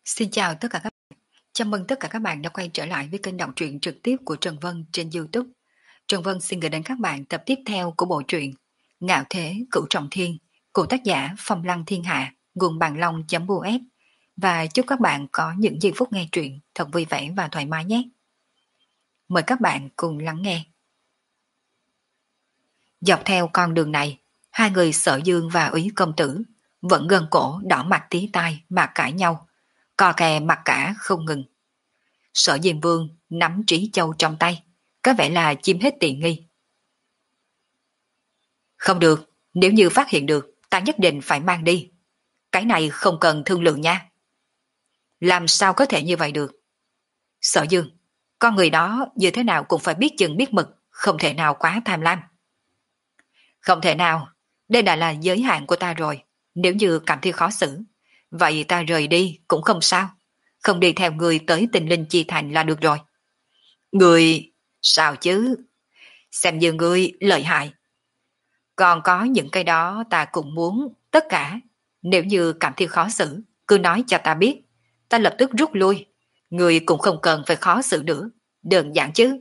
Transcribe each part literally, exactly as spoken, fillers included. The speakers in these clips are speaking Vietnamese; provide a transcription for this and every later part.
Xin chào tất cả các bạn. Chào mừng tất cả các bạn đã quay trở lại với kênh đọc truyện trực tiếp của Trần Vân trên YouTube. Trần Vân xin gửi đến các bạn tập tiếp theo của bộ truyện Ngạo Thế Cửu Trọng Thiên của tác giả Phong Lăng Thiên Hạ, nguồn Bàn Long.us. Và chúc các bạn có những giây phút nghe truyện thật vui vẻ và thoải mái nhé. Mời các bạn cùng lắng nghe. Dọc theo con đường này, hai người Sở Dương và Úy Công Tử vẫn gần cổ đỏ mặt tí tai mà cãi nhau, cò kè mặt cả không ngừng. Sở Diêm Vương nắm Trí Châu trong tay, có vẻ là chiếm hết tiện nghi. Không được, nếu như phát hiện được, ta nhất định phải mang đi. Cái này không cần thương lượng nha. Làm sao có thể như vậy được? Sở Dương, con người đó như thế nào cũng phải biết chừng biết mực, không thể nào quá tham lam. Không thể nào, đây đã là giới hạn của ta rồi. Nếu như cảm thấy khó xử, vậy ta rời đi cũng không sao. Không đi theo người tới Tình Linh Chi Thành là được rồi. Người... sao chứ? Xem như người lợi hại. Còn có những cái đó ta cũng muốn, tất cả. Nếu như cảm thấy khó xử, cứ nói cho ta biết. Ta lập tức rút lui. Người cũng không cần phải khó xử nữa. Đơn giản chứ.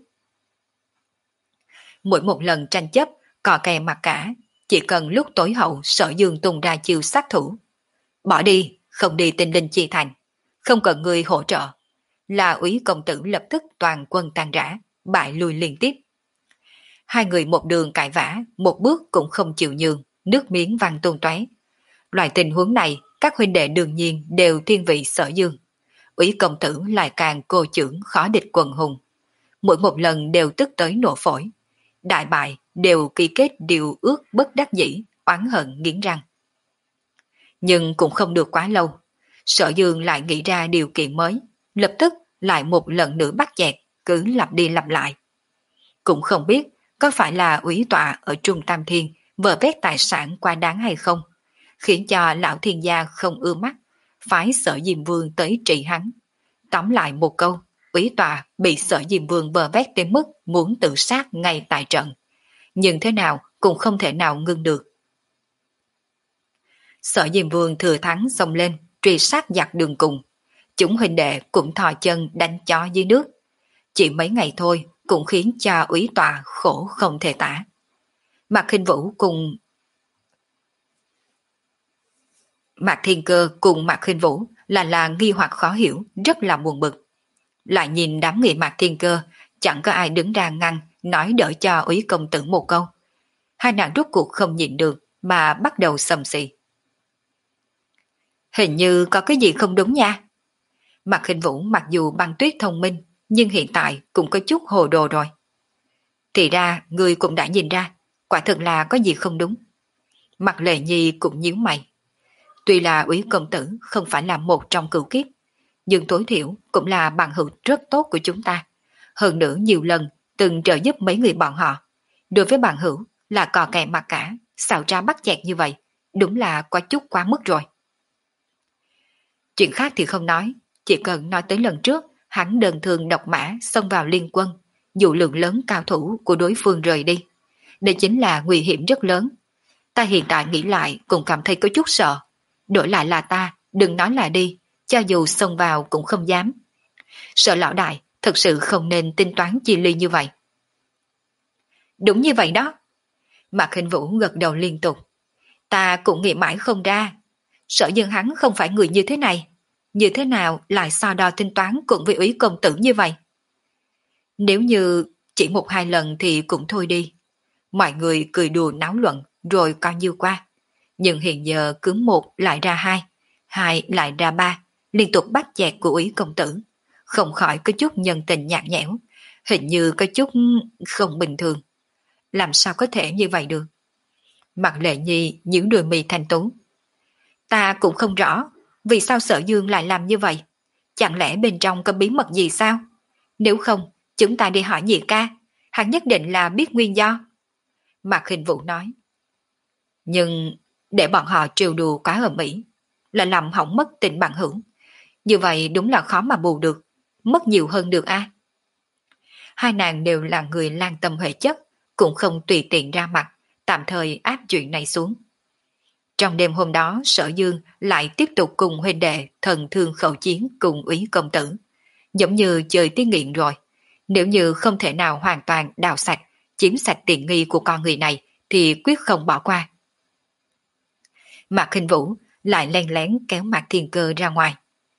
Mỗi một lần tranh chấp, cò kè mặt cả, chỉ cần lúc tối hậu Sở Dương tung ra chiêu sát thủ. Bỏ đi, không đi Tinh Linh Chi Thành. Không cần người hỗ trợ. Là Úy Công Tử lập tức toàn quân tan rã, bại lui liên tiếp. Hai người một đường cãi vã, một bước cũng không chịu nhường, nước miếng văng tung tóe. Loại tình huống này, các huynh đệ đương nhiên đều thiên vị Sở Dương. Úy Công Tử lại càng cô chưởng khó địch quần hùng. Mỗi một lần đều tức tới nổ phổi. Đại bại đều ký kết điều ước bất đắc dĩ, oán hận nghiến răng. Nhưng cũng không được quá lâu. Sở Dương lại nghĩ ra điều kiện mới, lập tức lại một lần nữa bắt chẹt, cứ lặp đi lặp lại. Cũng không biết có phải là úy tọa ở Trung Tam Thiên vờ vét tài sản quá đáng hay không, khiến cho lão thiên gia không ưa mắt, phái Sở Diêm Vương tới trị hắn. Tóm lại một câu, úy tọa bị Sở Diêm Vương vờ vét đến mức muốn tự sát ngay tại trận. Nhưng thế nào cũng không thể nào ngưng được. Sở Diêm Vương thừa thắng xông lên, truy sát giặc đường cùng. Chúng huynh đệ cũng thò chân đánh chó dưới nước. Chỉ mấy ngày thôi cũng khiến cho úy tọa khổ không thể tả. Mạc Khinh Vũ cùng Mạc Thiên Cơ cùng Mạc Khinh Vũ là là nghi hoặc khó hiểu, rất là buồn bực. Lại nhìn đám người Mạc Thiên Cơ, chẳng có ai đứng ra ngăn, nói đỡ cho úy công tử một câu. Hai nàng rốt cuộc không nhịn được mà bắt đầu xầm xì. Hình như có cái gì không đúng nha. Mạc Khinh Vũ mặc dù Băng Tuyết thông minh, nhưng hiện tại cũng có chút hồ đồ rồi. Thì ra, người cũng đã nhìn ra, quả thực là có gì không đúng. Mạc Lệ Nhi cũng nhíu mày. Tuy là úy công tử không phải là một trong cửu kiếp, nhưng tối thiểu cũng là bằng hữu rất tốt của chúng ta. Hơn nữa nhiều lần từng trợ giúp mấy người bọn họ. Đối với bằng hữu là cò kè mặt cả, xào ra bắt chẹt như vậy, đúng là có chút quá mức rồi. Chuyện khác thì không nói, chỉ cần nói tới lần trước hắn đơn thường độc mã xông vào liên quân, dụ lượng lớn cao thủ của đối phương rời đi. Đây chính là nguy hiểm rất lớn. Ta hiện tại nghĩ lại cũng cảm thấy có chút sợ. Đổi lại là ta, đừng nói là đi, cho dù xông vào cũng không dám. Sợ lão đại thật sự không nên tính toán chi ly như vậy. Đúng như vậy đó. Mạc Khinh Vũ gật đầu liên tục. Ta cũng nghĩ mãi không ra. Sở Dương hắn không phải người như thế này. Như thế nào lại so đo tính toán cùng với úy công tử như vậy? Nếu như chỉ một hai lần thì cũng thôi đi. Mọi người cười đùa náo luận rồi coi như qua. Nhưng hiện giờ cứ một lại ra hai, hai lại ra ba, liên tục bắt chẹt của úy công tử. Không khỏi có chút nhân tình nhạt nhẽo, hình như có chút không bình thường. Làm sao có thể như vậy được? Mặt Lệ Nhi những đôi mì thanh tú. Ta cũng không rõ vì sao Sở Dương lại làm như vậy. Chẳng lẽ bên trong có bí mật gì sao? Nếu không, chúng ta đi hỏi nhị ca, hắn nhất định là biết nguyên do. Mạc Khinh Vũ nói. Nhưng để bọn họ trêu đùa quá ầm ĩ, là làm hỏng mất tình bạn hữu. Như vậy đúng là khó mà bù được, mất nhiều hơn được a. Hai nàng đều là người lan tâm huệ chất, cũng không tùy tiện ra mặt, tạm thời áp chuyện này xuống. Trong đêm hôm đó Sở Dương lại tiếp tục cùng huynh đệ thần thương khẩu chiến cùng Úy công tử. Giống như chơi tiếng nghiện rồi. Nếu như không thể nào hoàn toàn đào sạch, chiếm sạch tiện nghi của con người này thì quyết không bỏ qua. Mạc Khinh Vũ lại len lén kéo Mạc Thiên Cơ ra ngoài.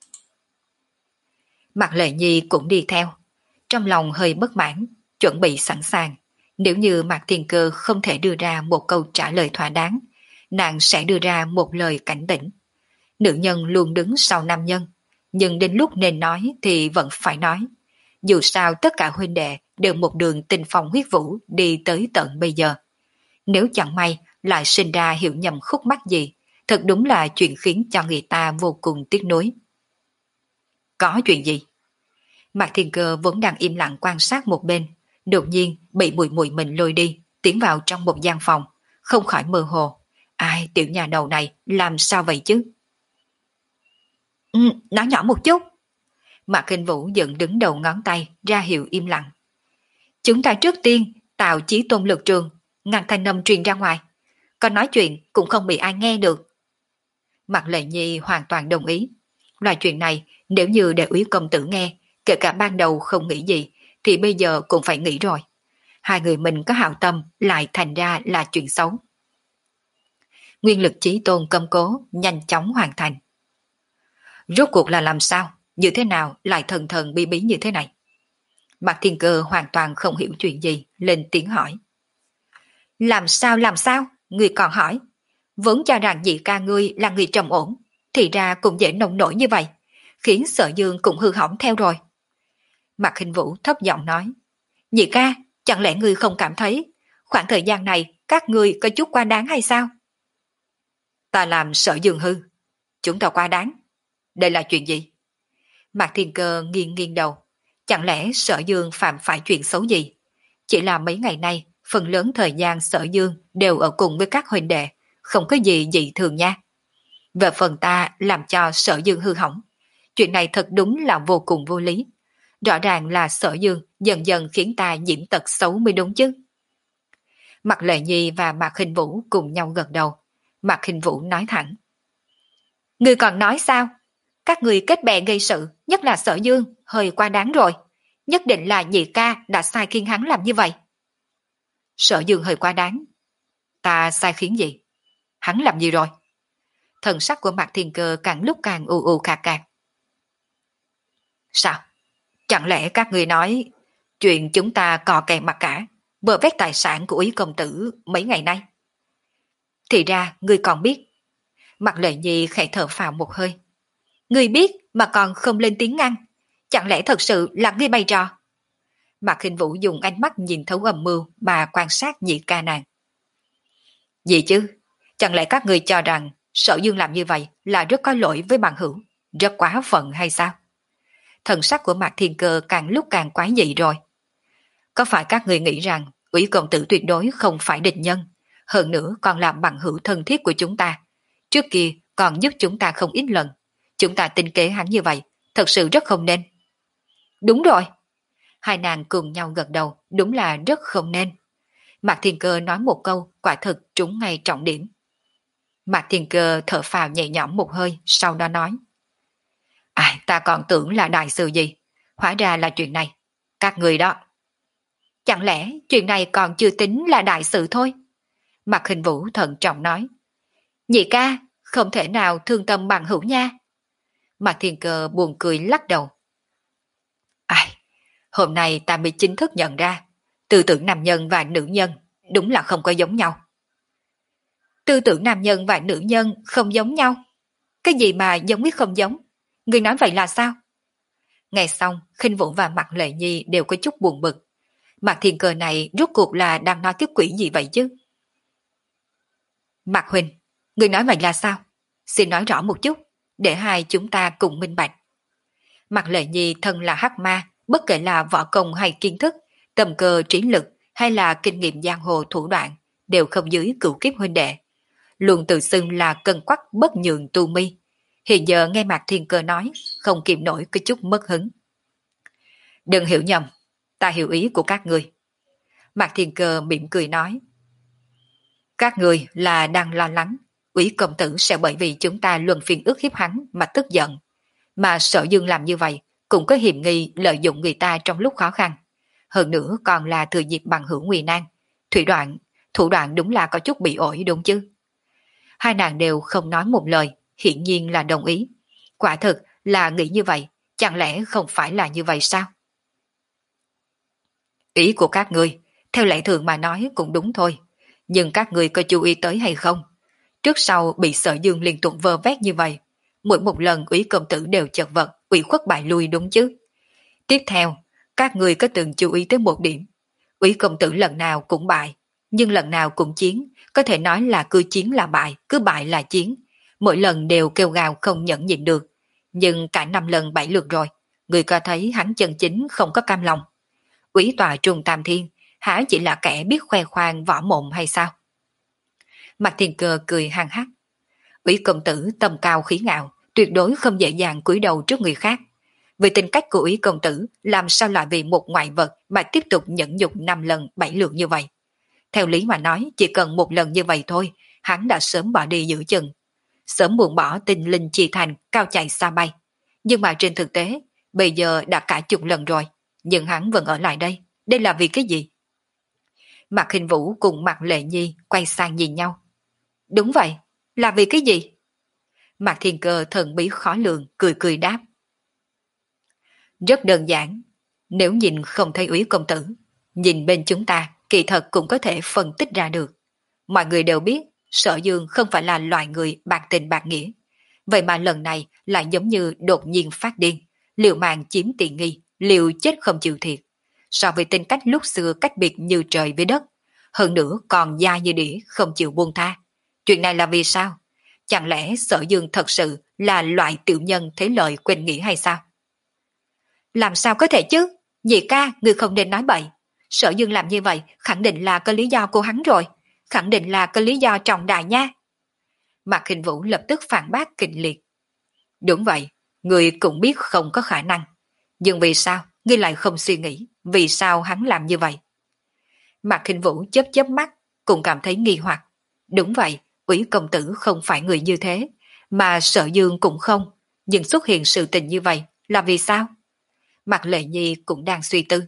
Mạc Lệ Nhi cũng đi theo. Trong lòng hơi bất mãn, chuẩn bị sẵn sàng. Nếu như Mạc Thiên Cơ không thể đưa ra một câu trả lời thỏa đáng, nàng sẽ đưa ra một lời cảnh tỉnh. Nữ nhân luôn đứng sau nam nhân, nhưng đến lúc nên nói thì vẫn phải nói. Dù sao tất cả huynh đệ đều một đường tình phong huyết vũ đi tới tận bây giờ. Nếu chẳng may lại sinh ra hiểu nhầm khúc mắc gì, thật đúng là chuyện khiến cho người ta vô cùng tiếc nuối. Có chuyện gì? Mạc Thiên Cơ vốn đang im lặng quan sát một bên, đột nhiên bị Mùi Mùi mình lôi đi, tiến vào trong một gian phòng, không khỏi mơ hồ. Ai, tiểu nhà đầu này làm sao vậy chứ? Ừ, nói nhỏ một chút. Mạc Khinh Vũ dựng đứng đầu ngón tay ra hiệu im lặng. Chúng ta trước tiên tạo chí tôn lực trường, ngăn thanh âm truyền ra ngoài, còn nói chuyện cũng không bị ai nghe được. Mạc Lệ Nhi hoàn toàn đồng ý. Loại chuyện này nếu như để Úy công tử nghe, kể cả ban đầu không nghĩ gì thì bây giờ cũng phải nghĩ rồi. Hai người mình có hảo tâm lại thành ra là chuyện xấu. Nguyên lực chí tôn cầm cố nhanh chóng hoàn thành. Rốt cuộc là làm sao? Như thế nào lại thần thần bí bí như thế này? Mạc Thiên Cơ hoàn toàn không hiểu chuyện gì, lên tiếng hỏi. Làm sao làm sao? Người còn hỏi. Vốn cho rằng nhị ca ngươi là người trầm ổn, thì ra cũng dễ nông nổi như vậy, khiến Sở Dương cũng hư hỏng theo rồi. Mạc Khinh Vũ thấp giọng nói. Nhị ca, chẳng lẽ ngươi không cảm thấy khoảng thời gian này các ngươi có chút quá đáng hay sao? Ta làm Sở Dương hư, chúng ta quá đáng. Đây là chuyện gì? Mạc Thiên Cơ nghiêng nghiêng đầu. Chẳng lẽ Sở Dương phạm phải chuyện xấu gì? Chỉ là mấy ngày nay, phần lớn thời gian Sở Dương đều ở cùng với các huynh đệ, không có gì dị thường nha. Về phần ta làm cho Sở Dương hư hỏng, chuyện này thật đúng là vô cùng vô lý. Rõ ràng là Sở Dương dần dần khiến ta nhiễm tật xấu mới đúng chứ. Mạc Lệ Nhi và Mạc Khinh Vũ cùng nhau gật đầu. Mạc Khinh Vũ nói thẳng. Ngươi còn nói sao? Các người kết bè gây sự, nhất là Sở Dương, hơi quá đáng rồi. Nhất định là nhị ca đã sai khiến hắn làm như vậy. Sở Dương hơi quá đáng. Ta sai khiến gì? Hắn làm gì rồi? Thần sắc của Mạc Thiên Cơ càng lúc càng u u khạc khạc. Sao? Chẳng lẽ các người nói chuyện chúng ta cò kè mặt cả, bờ vét tài sản của Úy công tử mấy ngày nay? Thì ra ngươi còn biết. Mạc Lệ Nhi khẽ thở phào một hơi. Ngươi biết mà còn không lên tiếng ngăn, chẳng lẽ thật sự là ngươi bày trò? Mạc Khinh Vũ dùng ánh mắt nhìn thấu âm mưu mà quan sát nhị ca nàng. Gì chứ? Chẳng lẽ các người cho rằng Sở Dương làm như vậy là rất có lỗi với bằng hữu, rất quá phận hay sao? Thần sắc của Mạc Thiên Cơ càng lúc càng quái dị rồi. Có phải các người nghĩ rằng Úy công tử tuyệt đối không phải địch nhân, hơn nữa còn là bằng hữu thân thiết của chúng ta, trước kia còn giúp chúng ta không ít lần. Chúng ta tính kế hắn như vậy, thật sự rất không nên. Đúng rồi. Hai nàng cùng nhau gật đầu, đúng là rất không nên. Mạc Thiên Cơ nói một câu, quả thực trúng ngay trọng điểm. Mạc Thiên Cơ thở phào nhẹ nhõm một hơi, sau đó nói. À, ta còn tưởng là đại sự gì, hóa ra là chuyện này. Các người đó. Chẳng lẽ chuyện này còn chưa tính là đại sự thôi? Mạc Khinh Vũ thận trọng nói. Nhị ca, không thể nào thương tâm bằng hữu nha. Mạc Thiên Cơ buồn cười lắc đầu. Ai, hôm nay ta mới chính thức nhận ra, tư tưởng nam nhân và nữ nhân đúng là không có giống nhau. Tư tưởng nam nhân và nữ nhân không giống nhau? Cái gì mà giống biết không giống? Người nói vậy là sao? Nghe xong, Khinh Vũ và Mạc Lệ Nhi đều có chút buồn bực. Mạc Thiên Cơ này rốt cuộc là đang nói cái quỷ gì vậy chứ? Mạc Huỳnh, người nói vậy là sao? Xin nói rõ một chút, để hai chúng ta cùng minh bạch. Mạc Lệ Nhi thân là hắc ma, bất kể là võ công hay kiến thức, tầm cơ trí lực hay là kinh nghiệm giang hồ thủ đoạn, đều không dưới cửu kiếp huynh đệ. Luôn tự xưng là cân quắc bất nhường tu mi. Hiện giờ nghe Mạc Thiên Cơ nói, không kìm nổi cái chút mất hứng. Đừng hiểu nhầm, ta hiểu ý của các người. Mạc Thiên Cơ mỉm cười nói. Các người là đang lo lắng, Úy công tử sẽ bởi vì chúng ta luân phiên ức hiếp hắn mà tức giận. Mà Sở Dương làm như vậy cũng có hiểm nghi lợi dụng người ta trong lúc khó khăn. Hơn nữa còn là thừa dịp bằng hữu nguy nan. Thủy đoạn, thủ đoạn đúng là có chút bị ổi đúng chứ. Hai nàng đều không nói một lời, hiển nhiên là đồng ý. Quả thực là nghĩ như vậy, chẳng lẽ không phải là như vậy sao? Ý của các ngươi, theo lẽ thường mà nói cũng đúng thôi. Nhưng các ngươi có chú ý tới hay không? Trước sau bị Sở Dương liên tục vơ vét như vậy. Mỗi một lần Úy công tử đều chật vật, ủy khuất bại lui đúng chứ. Tiếp theo, các ngươi có từng chú ý tới một điểm. Úy công tử lần nào cũng bại, nhưng lần nào cũng chiến, có thể nói là cứ chiến là bại, cứ bại là chiến. Mỗi lần đều kêu gào không nhẫn nhịn được. Nhưng cả năm lần bảy lượt rồi, người có thấy hắn chân chính không có cam lòng. Úy tòa trung tam thiên, hả chỉ là kẻ biết khoe khoang võ mồm hay sao? Mạc Thiên Cơ cười hăng hắc. Úy công tử tầm cao khí ngạo, tuyệt đối không dễ dàng cúi đầu trước người khác. Vì tính cách của Úy công tử, làm sao lại vì một ngoại vật mà tiếp tục nhẫn nhục năm lần bảy lượt như vậy? Theo lý mà nói, chỉ cần một lần như vậy thôi, hắn đã sớm bỏ đi giữa chừng. Sớm buông bỏ tinh linh chi thành, cao chạy xa bay. Nhưng mà trên thực tế, bây giờ đã cả chục lần rồi, nhưng hắn vẫn ở lại đây. Đây là vì cái gì? Mạc Hình Vũ cùng Mạc Lệ Nhi quay sang nhìn nhau. Đúng vậy, là vì cái gì? Mạc Thiên Cơ thần bí khó lường, cười cười đáp. Rất đơn giản, nếu nhìn không thấy Úy công tử, nhìn bên chúng ta kỳ thật cũng có thể phân tích ra được. Mọi người đều biết Sở Dương không phải là loài người bạc tình bạc nghĩa. Vậy mà lần này lại giống như đột nhiên phát điên, liều mạng chiếm tiện nghi, liều chết không chịu thiệt. So với tính cách lúc xưa cách biệt như trời với đất, hơn nữa còn dai như đĩa không chịu buông tha. Chuyện này là vì sao? Chẳng lẽ Sở Dương thật sự là loại tiểu nhân thế lợi quên nghĩ hay sao? Làm sao có thể chứ? Nhị ca, người không nên nói bậy. Sở Dương làm như vậy khẳng định là có lý do của hắn rồi. Khẳng định là có lý do trọng đại nha. Mạc Hình Vũ lập tức phản bác kịch liệt. Đúng vậy, người cũng biết không có khả năng. Nhưng vì sao ngươi lại không suy nghĩ vì sao hắn làm như vậy? Mạc Hình Vũ chớp chớp mắt, cũng cảm thấy nghi hoặc. Đúng vậy, Úy công tử không phải người như thế, mà Sở Dương cũng không. Nhưng xuất hiện sự tình như vậy là vì sao? Mạc Lệ Nhi cũng đang suy tư.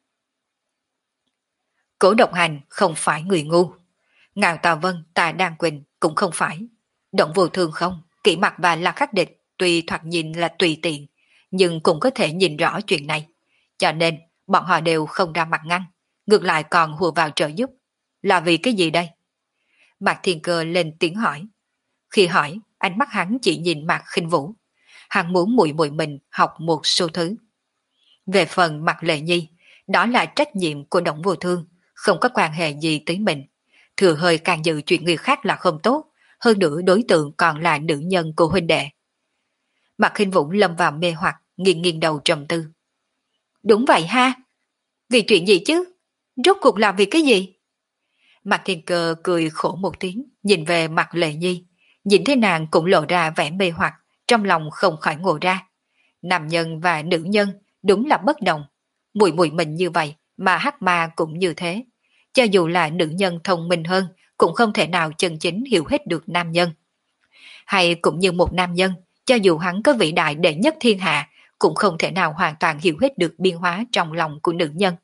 Cố Độc Hành không phải người ngu. Ngạo Tà Vân, Tà Đan Quỳnh cũng không phải. Động Vô Thương không, Kỷ Mặc và La Khắc Địch tuy thoạt nhìn là tùy tiện, nhưng cũng có thể nhìn rõ chuyện này. Cho nên, bọn họ đều không ra mặt ngăn, ngược lại còn hùa vào trợ giúp. Là vì cái gì đây? Mạc Thiên Cơ lên tiếng hỏi. Khi hỏi, ánh mắt hắn chỉ nhìn Mạc Khinh Vũ. Hắn muốn muội muội mình học một số thứ. Về phần Mạc Lệ Nhi, đó là trách nhiệm của Động Vô Thương, không có quan hệ gì tới mình. Thừa hơi càng dự chuyện người khác là không tốt, hơn nữa đối tượng còn là nữ nhân của huynh đệ. Mạc Khinh Vũ lâm vào mê hoặc, nghiêng nghiêng đầu trầm tư. Đúng vậy ha, vì chuyện gì chứ? Rốt cuộc là vì cái gì? Mạc Thiên Cơ cười khổ một tiếng, nhìn về Mạc Lệ Nhi, nhìn thấy nàng cũng lộ ra vẻ mê hoặc, trong lòng không khỏi ngộ ra. Nam nhân và nữ nhân đúng là bất đồng, muội muội mình như vậy mà hắc ma cũng như thế. Cho dù là nữ nhân thông minh hơn, cũng không thể nào chân chính hiểu hết được nam nhân. Hay cũng như một nam nhân, cho dù hắn có vĩ đại đệ nhất thiên hạ, cũng không thể nào hoàn toàn hiểu hết được biên hóa trong lòng của nữ nhân.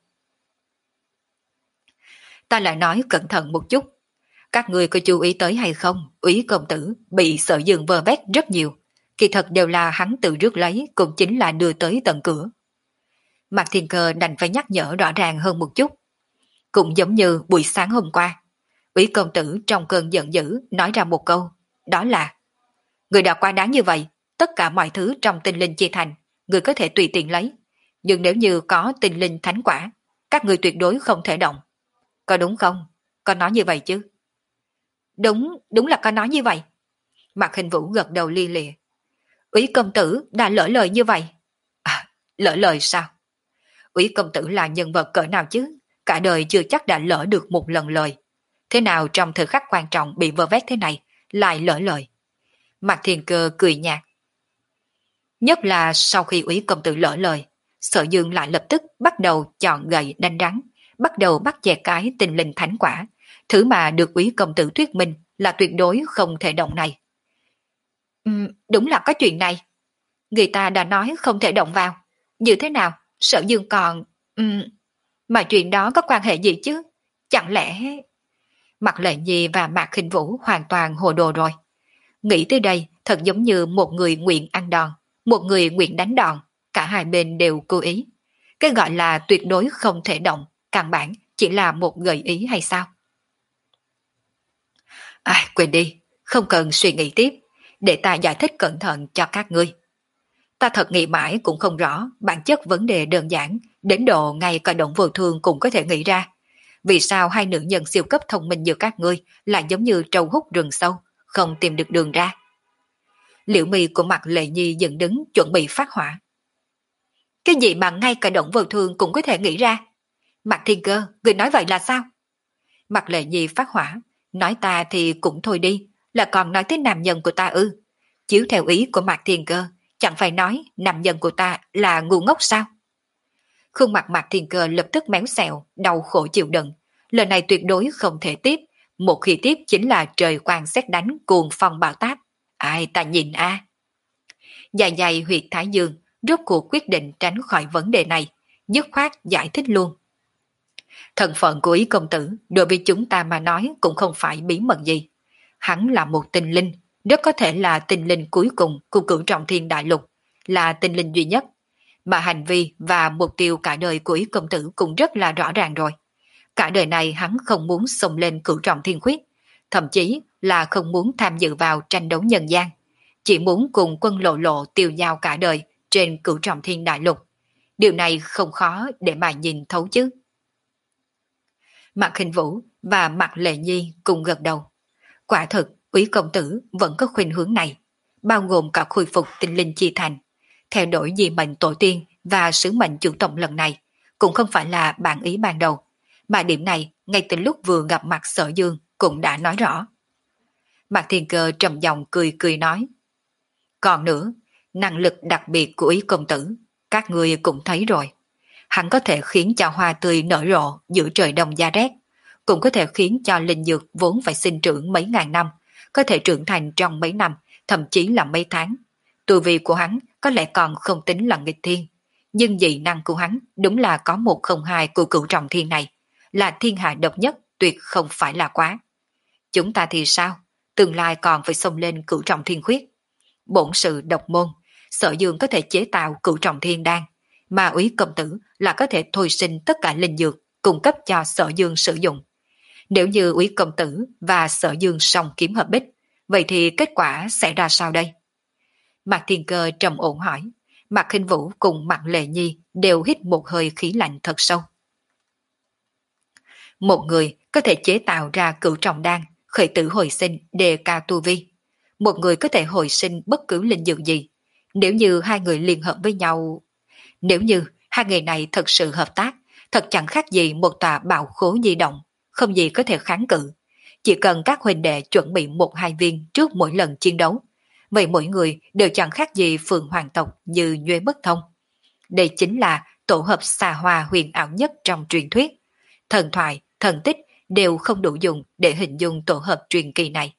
Ta lại nói cẩn thận một chút. Các người có chú ý tới hay không, Úy công tử bị Sở Dương vơ vét rất nhiều. Kỳ thật đều là hắn tự rước lấy, cũng chính là đưa tới tận cửa. Mạc Thiên Cơ đành phải nhắc nhở rõ ràng hơn một chút. Cũng giống như buổi sáng hôm qua, Úy công tử trong cơn giận dữ nói ra một câu, đó là: người đã quá đáng như vậy, tất cả mọi thứ trong tinh linh chia thành, người có thể tùy tiện lấy, nhưng nếu như có tinh linh thánh quả, các người tuyệt đối không thể động. Có đúng không? Có nói như vậy chứ? Đúng, đúng là có nói như vậy. Mạc Hình Vũ gật đầu li lịa. Úy công tử đã lỡ lời như vậy. À, lỡ lời sao? Úy công tử là nhân vật cỡ nào chứ? Cả đời chưa chắc đã lỡ được một lần lời. Thế nào trong thời khắc quan trọng bị vơ vét thế này, lại lỡ lời? Mạc Thiên Cơ cười nhạt. Nhất là sau khi Úy công tử lỡ lời, Sở Dương lại lập tức bắt đầu chọn gậy đánh rắn, bắt đầu bắt chẹt cái tinh linh thánh quả, thứ mà được Úy công tử thuyết minh là tuyệt đối không thể động này. Ừm, đúng là có chuyện này. Người ta đã nói không thể động vào. Như thế nào? Sở Dương còn... Ừm, mà chuyện đó có quan hệ gì chứ? Chẳng lẽ... Mạc Lệ Nhi và Mạc Khinh Vũ hoàn toàn hồ đồ rồi. Nghĩ tới đây thật giống như một người nguyện ăn đòn, một người nguyện đánh đòn, cả hai bên đều cố ý. Cái gọi là tuyệt đối không thể động, căn bản chỉ là một gợi ý hay sao? À, quên đi, không cần suy nghĩ tiếp, để ta giải thích cẩn thận cho các ngươi. Ta thật nghĩ mãi cũng không rõ bản chất vấn đề đơn giản, đến độ ngay cả động vô thường cũng có thể nghĩ ra. Vì sao hai nữ nhân siêu cấp thông minh như các ngươi lại giống như trâu hút rừng sâu, không tìm được đường ra? Liễu mi của mặt Lệ Nhi dựng đứng chuẩn bị phát hỏa. Cái gì mà ngay cả động vô thường cũng có thể nghĩ ra? Mặt Thiên Cơ, người nói vậy là sao? Mặt Lệ Nhi phát hỏa, nói ta thì cũng thôi đi, là còn nói tới nam nhân của ta ư? Chiếu theo ý của Mạc Thiên Cơ, chẳng phải nói nam nhân của ta là ngu ngốc sao? Khuôn mặt Mạc Thiên Cơ lập tức méo xẹo, đau khổ chịu đựng. Lần này tuyệt đối không thể tiếp, một khi tiếp chính là trời quang xét đánh cuồng phong bão táp. Ai ta nhìn a? Dài dài huyệt Thái Dương, rốt cuộc quyết định tránh khỏi vấn đề này, dứt khoát giải thích luôn. Thân phận của Ý công tử đối với chúng ta mà nói cũng không phải bí mật gì. Hắn là một tinh linh, rất có thể là tinh linh cuối cùng của cửu trọng thiên đại lục, là tinh linh duy nhất. Mà hành vi và mục tiêu cả đời của Ý công tử cũng rất là rõ ràng rồi. Cả đời này hắn không muốn xông lên cửu trọng thiên khuyết, thậm chí là không muốn tham dự vào tranh đấu nhân gian. Chỉ muốn cùng quân lộ lộ tiêu giao cả đời trên cửu trọng thiên đại lục. Điều này không khó để mà nhìn thấu chứ. Mạc Khinh Vũ và Mạc Lệ Nhi cùng gật đầu. Quả thực, Úy công tử vẫn có khuynh hướng này, bao gồm cả khôi phục tinh linh chi thành. Theo đổi di mệnh tổ tiên và sứ mệnh chủ tổng lần này, cũng không phải là bản ý ban đầu, mà điểm này ngay từ lúc vừa gặp mặt Sở Dương cũng đã nói rõ. Mạc Thiên Cơ trầm giọng cười cười nói. Còn nữa, năng lực đặc biệt của Ý công tử, các người cũng thấy rồi. Hắn có thể khiến cho hoa tươi nở rộ giữa trời đông giá rét, cũng có thể khiến cho linh dược vốn phải sinh trưởng mấy ngàn năm, có thể trưởng thành trong mấy năm, thậm chí là mấy tháng. Tu vi của hắn có lẽ còn không tính là nghịch thiên, nhưng dị năng của hắn đúng là có một không hai của cửu trọng thiên này, là thiên hạ độc nhất, tuyệt không phải là quá. Chúng ta thì sao? Tương lai còn phải xông lên cửu trọng thiên khuyết. Bổn sự độc môn, Sở Dương có thể chế tạo cửu trọng thiên đan, mà Úy công tử là có thể thôi sinh tất cả linh dược cung cấp cho Sở Dương sử dụng. Nếu như Úy công tử và Sở Dương song kiếm hợp bích, vậy thì kết quả sẽ ra sao đây? Mạc Thiên Cơ trầm ổn hỏi. Mạc Khinh Vũ cùng Mạc Lệ Nhi đều hít một hơi khí lạnh thật sâu. Một người có thể chế tạo ra cửu trọng đan, khởi tử hồi sinh đề cao tu vi. Một người có thể hồi sinh bất cứ linh dược gì. Nếu như hai người liên hợp với nhau... Nếu như hai người này thật sự hợp tác, thật chẳng khác gì một tòa bảo khố di động, không gì có thể kháng cự. Chỉ cần các huynh đệ chuẩn bị một hai viên trước mỗi lần chiến đấu, vậy mỗi người đều chẳng khác gì phượng hoàng tộc như nhuê bất thông. Đây chính là tổ hợp xa hoa huyền ảo nhất trong truyền thuyết. Thần thoại, thần tích đều không đủ dùng để hình dung tổ hợp truyền kỳ này.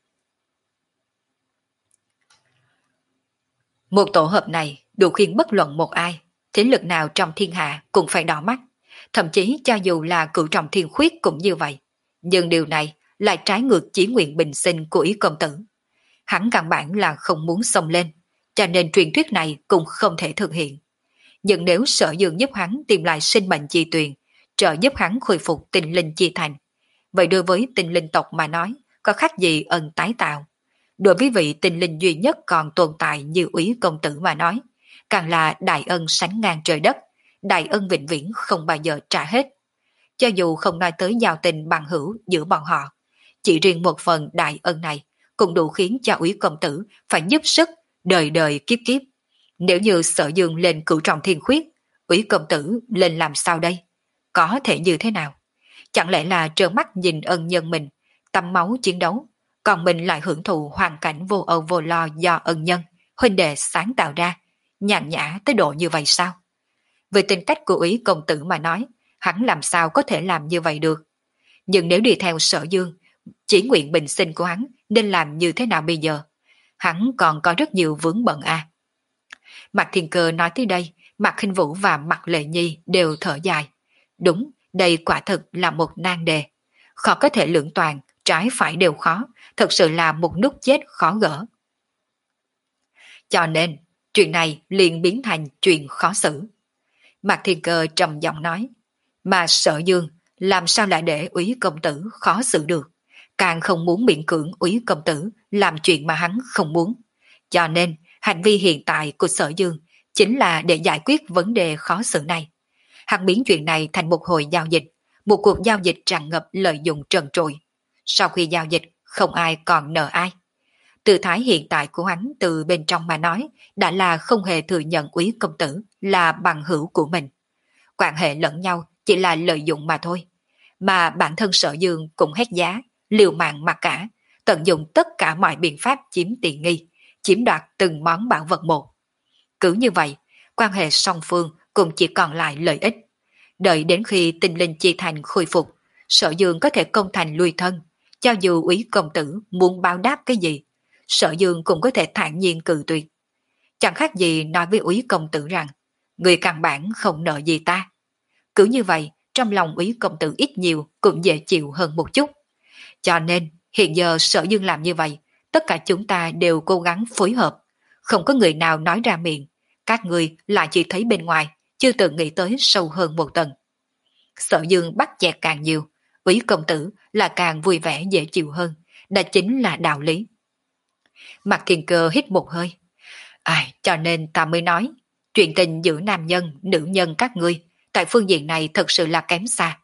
Một tổ hợp này đủ khiến bất luận một ai, thế lực nào trong thiên hạ cũng phải đỏ mắt, thậm chí cho dù là cửu trọng thiên khuyết cũng như vậy. Nhưng điều này lại trái ngược chí nguyện bình sinh của Ý công tử. Hắn căn bản là không muốn xông lên, cho nên truyền thuyết này cũng không thể thực hiện. Nhưng nếu Sở Dương giúp hắn tìm lại sinh mệnh chi tuyền, trợ giúp hắn khôi phục tinh linh chi thành, vậy đối với tinh linh tộc mà nói, có khác gì ân tái tạo. Đối với vị tinh linh duy nhất còn tồn tại như Úy công tử mà nói, càng là đại ân sánh ngang trời đất, đại ân vĩnh viễn không bao giờ trả hết. Cho dù không nói tới giao tình bằng hữu giữa bọn họ, chỉ riêng một phần đại ân này cũng đủ khiến cho Úy công tử phải giúp sức đời đời kiếp kiếp. Nếu như Sở Dương lên cửu trọng thiên khuyết, Úy công tử lên làm sao đây? Có thể như thế nào? Chẳng lẽ là trơ mắt nhìn ân nhân mình tắm máu chiến đấu, còn mình lại hưởng thụ hoàn cảnh vô âu vô lo do ân nhân huynh đệ sáng tạo ra, nhàn nhã tới độ như vậy sao? Về tính cách của Úy công tử mà nói, hắn làm sao có thể làm như vậy được? Nhưng nếu đi theo Sở Dương, chỉ nguyện bình sinh của hắn nên làm như thế nào bây giờ? Hắn còn có rất nhiều vướng bận à. Mạc Thiên Cơ nói tới đây, Mạc Khinh Vũ và Mạc Lệ Nhi đều thở dài. Đúng, đây quả thực là một nan đề. Khó có thể lưỡng toàn, trái phải đều khó, thật sự là một nút chết khó gỡ. Cho nên, chuyện này liền biến thành chuyện khó xử. Mạc Thiên Cơ trầm giọng nói, mà Sở Dương làm sao lại để Úy công tử khó xử được, càng không muốn miễn cưỡng Úy công tử làm chuyện mà hắn không muốn. Cho nên, hành vi hiện tại của Sở Dương chính là để giải quyết vấn đề khó xử này. Hắn biến chuyện này thành một hồi giao dịch, một cuộc giao dịch tràn ngập lợi dụng trần trụi. Sau khi giao dịch, không ai còn nợ ai. Tư thái hiện tại của hắn từ bên trong mà nói đã là không hề thừa nhận Úy công tử là bằng hữu của mình. Quan hệ lẫn nhau chỉ là lợi dụng mà thôi. Mà bản thân Sở Dương cũng hết giá, liều mạng mặc cả, tận dụng tất cả mọi biện pháp chiếm tiện nghi, chiếm đoạt từng món bảo vật một. Cứ như vậy, quan hệ song phương cũng chỉ còn lại lợi ích. Đợi đến khi tinh linh chi thành khôi phục, Sở Dương có thể công thành lui thân, cho dù Úy công tử muốn báo đáp cái gì, Sở Dương cũng có thể thản nhiên cự tuyệt. Chẳng khác gì nói với Úy công tử rằng, người căn bản không nợ gì ta. Cứ như vậy, trong lòng Úy công tử ít nhiều cũng dễ chịu hơn một chút. Cho nên, hiện giờ Sở Dương làm như vậy, tất cả chúng ta đều cố gắng phối hợp. Không có người nào nói ra miệng, các người lại chỉ thấy bên ngoài, chưa từng nghĩ tới sâu hơn một tầng. Sở Dương bắt chẹt càng nhiều, Úy công tử là càng vui vẻ dễ chịu hơn, đó chính là đạo lý. Mạc Thiên Cơ hít một hơi. À, cho nên ta mới nói, chuyện tình giữa nam nhân, nữ nhân các ngươi, tại phương diện này thật sự là kém xa.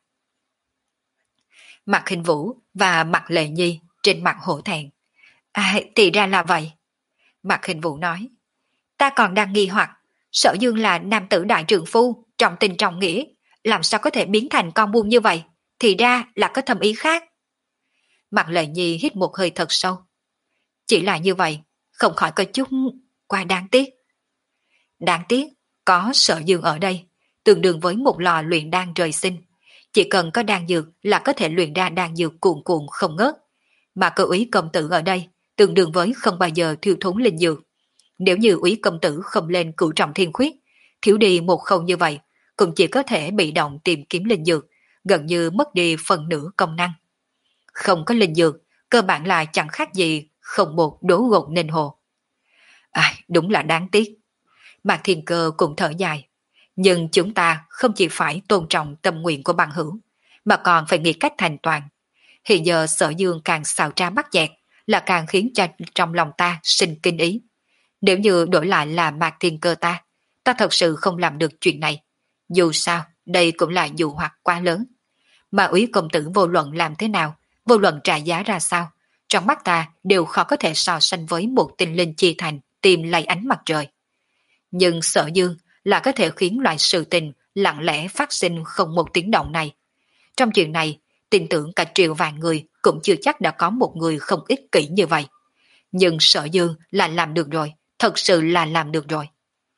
Mạc Khinh Vũ và Mạc Lệ Nhi trên mặt hổ thẹn. À, thì ra là vậy. Mạc Khinh Vũ nói, ta còn đang nghi hoặc, Sở Dương là nam tử đại trượng phu, trọng tình trọng nghĩa, làm sao có thể biến thành con buôn như vậy, thì ra là có thâm ý khác. Mạc Lệ Nhi hít một hơi thật sâu. Chỉ là như vậy, không khỏi có chút quá đáng tiếc. Đáng tiếc, có Sở Dương ở đây, tương đương với một lò luyện đan trời sinh. Chỉ cần có đan dược là có thể luyện ra đan dược cuồn cuộn không ngớt. Mà cơ Úy công tử ở đây, tương đương với không bao giờ thiêu thốn linh dược. Nếu như Úy công tử không lên cửu trọng thiên khuyết, thiếu đi một khâu như vậy, cũng chỉ có thể bị động tìm kiếm linh dược, gần như mất đi phần nửa công năng. Không có linh dược, cơ bản là chẳng khác gì không một đố gột nên hồ. À, đúng là đáng tiếc. Mạc Thiên Cơ cũng thở dài. Nhưng chúng ta không chỉ phải tôn trọng tâm nguyện của bằng hữu, mà còn phải nghĩ cách thành toàn. Hiện giờ Sở Dương càng xào tra bắt chẹt, là càng khiến cho trong lòng ta sinh kinh ý. Nếu như đổi lại là Mạc Thiên Cơ ta, ta thật sự không làm được chuyện này. Dù sao, đây cũng là dụ hoặc quá lớn. Mà Úy công tử vô luận làm thế nào, vô luận trả giá ra sao, trong mắt ta đều khó có thể so sánh với một tinh linh chi thành tìm lấy ánh mặt trời. Nhưng Sở Dương là có thể khiến loại sự tình lặng lẽ phát sinh không một tiếng động này. Trong chuyện này, tin tưởng cả triệu vạn người cũng chưa chắc đã có một người không ích kỷ như vậy. Nhưng Sở Dương là làm được rồi, thật sự là làm được rồi.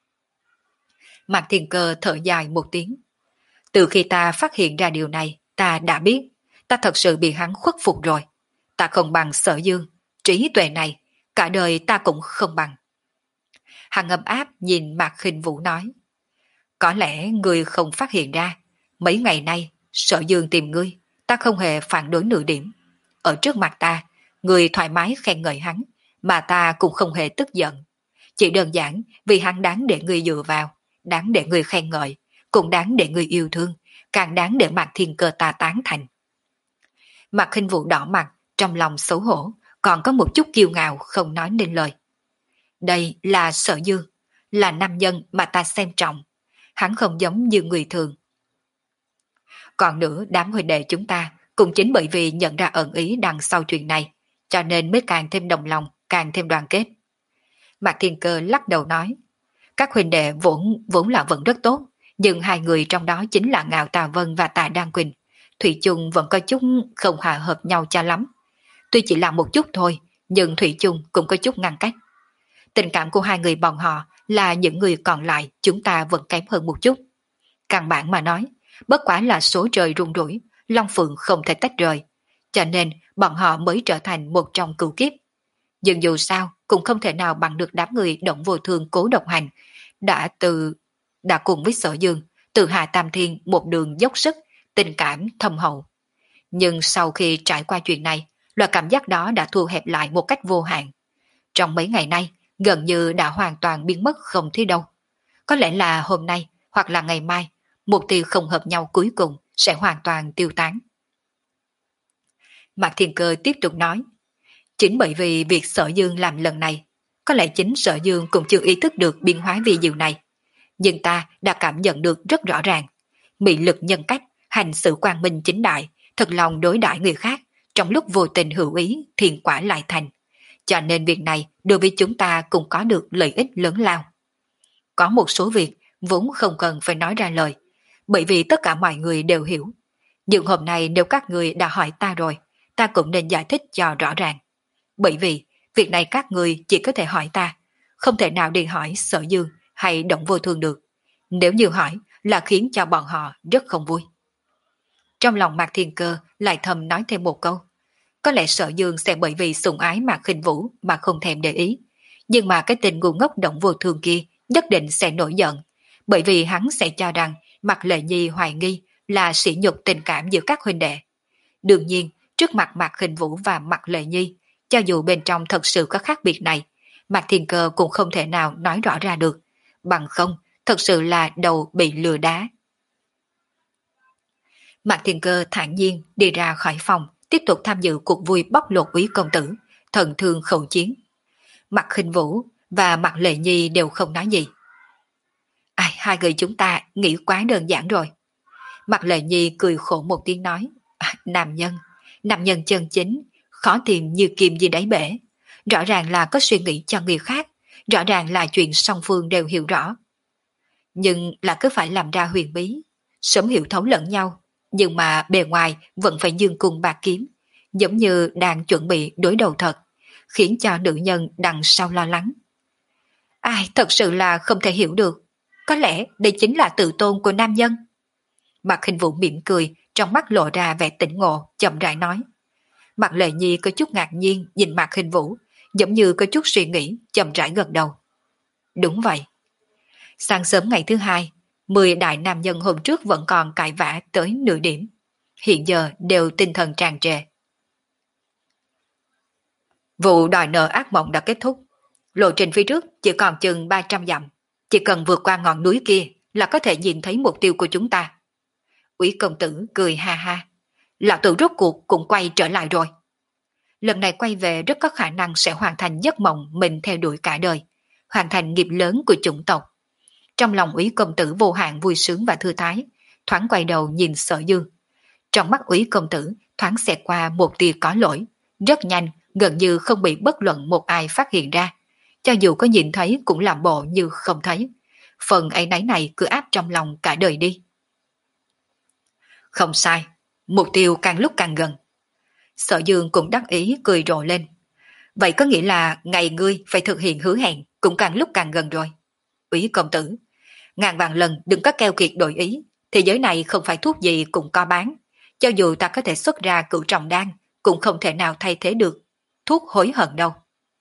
Mạc Thiên Cơ thở dài một tiếng. Từ khi ta phát hiện ra điều này, ta đã biết, ta thật sự bị hắn khuất phục rồi. Ta không bằng Sở Dương, trí tuệ này, cả đời ta cũng không bằng. Hắn ấm áp nhìn Mạc Khinh Vũ nói. Có lẽ ngươi không phát hiện ra, mấy ngày nay, Sở Dương tìm ngươi, ta không hề phản đối nửa điểm. Ở trước mặt ta, ngươi thoải mái khen ngợi hắn, mà ta cũng không hề tức giận. Chỉ đơn giản vì hắn đáng để ngươi dựa vào, đáng để ngươi khen ngợi, cũng đáng để ngươi yêu thương, càng đáng để Mạc Thiên Cơ ta tán thành. Mạc Khinh Vũ đỏ mặt, trong lòng xấu hổ, còn có một chút kiêu ngạo không nói nên lời. Đây là Sở Dương, là nam nhân mà ta xem trọng. Hắn không giống như người thường. Còn nữa, đám huynh đệ chúng ta cũng chính bởi vì nhận ra ẩn ý đằng sau chuyện này, cho nên mới càng thêm đồng lòng, càng thêm đoàn kết. Mạc Thiên Cơ lắc đầu nói, các huynh đệ vốn vốn là vẫn rất tốt, nhưng hai người trong đó chính là Ngạo Tà Vân và Tạ Đan Quỳnh, Thủy chung vẫn có chút không hòa hợp nhau cho lắm. Tuy chỉ là một chút thôi, nhưng Thủy chung cũng có chút ngăn cách. Tình cảm của hai người bọn họ là những người còn lại chúng ta vẫn kém hơn một chút. Căn bản mà nói, bất quá là số trời rung rủi, Long Phượng không thể tách rời. cho nên bọn họ mới trở thành một trong cửu kiếp. Nhưng dù sao cũng không thể nào bằng được đám người Động Vô Thương Cố Độc Hành đã từ đã cùng với Sở Dương từ Hạ Tam Thiên một đường dốc sức, tình cảm thâm hậu. Nhưng sau khi trải qua chuyện này, loại cảm giác đó đã thu hẹp lại một cách vô hạn. Trong mấy ngày nay, gần như đã hoàn toàn biến mất không thấy đâu. Có lẽ là hôm nay hoặc là ngày mai, mục tiêu không hợp nhau cuối cùng sẽ hoàn toàn tiêu tán. Mạc Thiên Cơ tiếp tục nói, chính bởi vì việc Sở Dương làm lần này, có lẽ chính Sở Dương cũng chưa ý thức được biến hóa vi diệu này. Nhưng ta đã cảm nhận được rất rõ ràng, mị lực nhân cách, hành sự quang minh chính đại, thật lòng đối đãi người khác, trong lúc vô tình hữu ý, thiền quả lại thành. Cho nên việc này đối với chúng ta cũng có được lợi ích lớn lao. Có một số việc vốn không cần phải nói ra lời, bởi vì tất cả mọi người đều hiểu. Nhưng hôm nay nếu các người đã hỏi ta rồi, ta cũng nên giải thích cho rõ ràng. Bởi vì việc này các người chỉ có thể hỏi ta, không thể nào đi hỏi Sở Dương hay Động Vô Thương được. Nếu như hỏi là khiến cho bọn họ rất không vui. Trong lòng Mạc Thiên Cơ lại thầm nói thêm một câu. Có lẽ Sở Dương sẽ bởi vì sủng ái Mạc Khinh Vũ mà không thèm để ý. Nhưng mà cái tình ngu ngốc Động Vô Thương kia nhất định sẽ nổi giận. Bởi vì hắn sẽ cho rằng Mạc Lệ Nhi hoài nghi là sỉ nhục tình cảm giữa các huynh đệ. Đương nhiên, trước mặt Mạc Khinh Vũ và Mạc Lệ Nhi, cho dù bên trong thật sự có khác biệt này, Mạc Thiên Cơ cũng không thể nào nói rõ ra được. Bằng không, thật sự là đầu bị lừa đá. Mạc Thiên Cơ thản nhiên đi ra khỏi phòng, tiếp tục tham dự cuộc vui bóc lột Úy công tử, thần thương khẩu chiến. Mạc Khinh Vũ và Mạc Lệ Nhi đều không nói gì. Ai, hai người chúng ta nghĩ quá đơn giản rồi. Mạc Lệ Nhi cười khổ một tiếng nói, à, nam nhân, nam nhân chân chính, khó tìm như kim dưới đáy bể. Rõ ràng là có suy nghĩ cho người khác, rõ ràng là chuyện song phương đều hiểu rõ. Nhưng là cứ phải làm ra huyền bí, sớm hiểu thấu lẫn nhau, nhưng mà bề ngoài vẫn phải dương cung bạc kiếm, giống như đang chuẩn bị đối đầu thật, khiến cho nữ nhân đằng sau lo lắng. Ai thật sự là không thể hiểu được, có lẽ đây chính là tự tôn của nam nhân. Mạc Khinh Vũ mỉm cười, trong mắt lộ ra vẻ tỉnh ngộ, chậm rãi nói. Mạc Lệ Nhi có chút ngạc nhiên nhìn Mạc Khinh Vũ, giống như có chút suy nghĩ, chậm rãi gật đầu. Đúng vậy. Sáng sớm ngày thứ hai, mười đại nam nhân hôm trước vẫn còn cãi vã tới nửa điểm. Hiện giờ đều tinh thần tràn trề. Vụ đòi nợ ác mộng đã kết thúc. Lộ trình phía trước chỉ còn chừng ba trăm dặm. Chỉ cần vượt qua ngọn núi kia là có thể nhìn thấy mục tiêu của chúng ta. Úy công tử cười ha ha. Lão tử rốt cuộc cũng quay trở lại rồi. Lần này quay về rất có khả năng sẽ hoàn thành giấc mộng mình theo đuổi cả đời. Hoàn thành nghiệp lớn của chủng tộc. Trong lòng Úy công tử vô hạn vui sướng và thư thái, thoáng quay đầu nhìn Sở Dương. Trong mắt Úy công tử thoáng xẹt qua một tia có lỗi, rất nhanh, gần như không bị bất luận một ai phát hiện ra. Cho dù có nhìn thấy cũng làm bộ như không thấy. Phần áy náy này cứ áp trong lòng cả đời đi. Không sai, mục tiêu càng lúc càng gần. Sở Dương cũng đắc ý cười rộ lên. Vậy có nghĩa là ngày ngươi phải thực hiện hứa hẹn cũng càng lúc càng gần rồi. Úy công tử, ngàn vạn lần đừng có keo kiệt đổi ý, thế giới này không phải thuốc gì cũng có bán. Cho dù ta có thể xuất ra cửu trọng đan, cũng không thể nào thay thế được thuốc hối hận đâu.